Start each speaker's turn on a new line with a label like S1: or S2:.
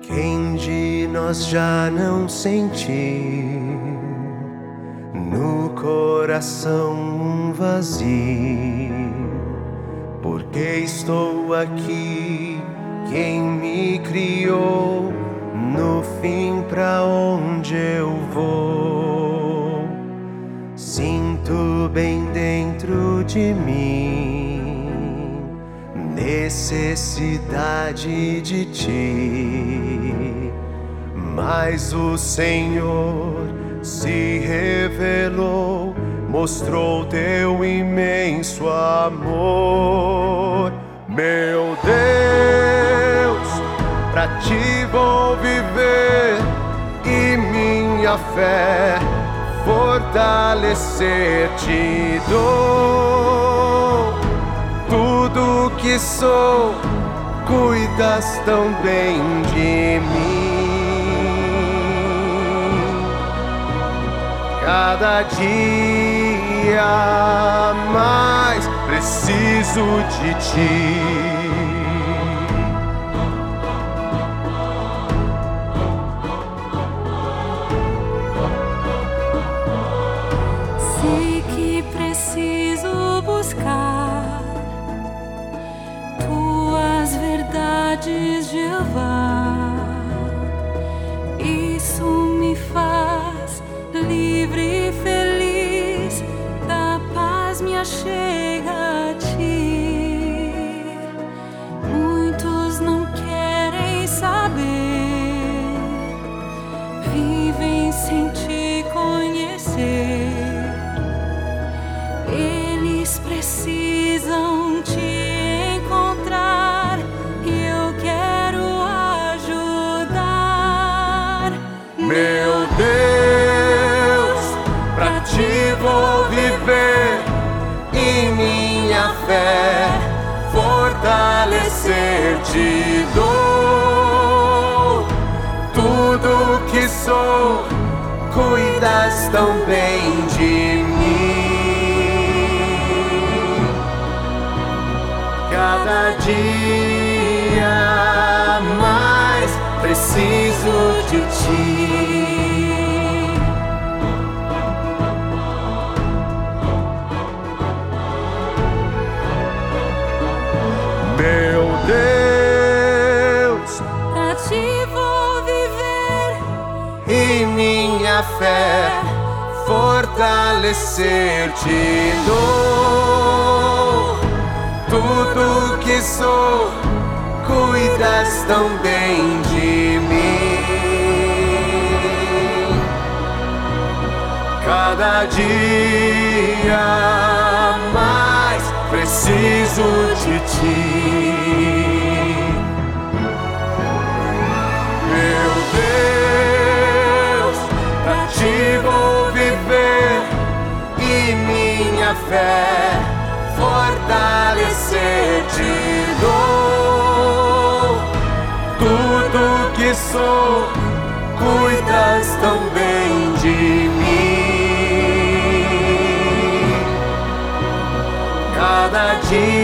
S1: Quem de nós já não sentiu no coração um vazio? Porque estou aqui, quem me criou, no fim pra onde eu vou? Sinto bem dentro de mim necessidade de ti, mas o Senhor se revelou, mostrou teu imenso amor. Meu Deus, pra ti vou viver e minha fé fortalecer-te dou. Tudo que sou, cuidas tão bem de mim. Cada dia mais preciso de ti.
S2: Sei que preciso buscar tuas verdades, Jeová. Isso me faz livre e feliz, da paz me achega a ti. Muitos não querem saber, vivem sem te conhecer. Eles precisam te encontrar e eu quero ajudar.
S1: Meu Deus, pra ti vou viver e minha fé fortalecer-te dou. Tudo que sou, cuidas tão bem de mim. Cada dia mais preciso de ti. Meu Deus,
S2: Pra ti vou viver
S1: e minha fé fortalecer-te dou. Tudo que sou, cuidas tão bem de mim. Cada dia mais preciso de ti. Meu Deus, pra ti vou viver e minha fé fortalecer-te dou. Tudo que sou, cuidas tão bem de mim. Cada dia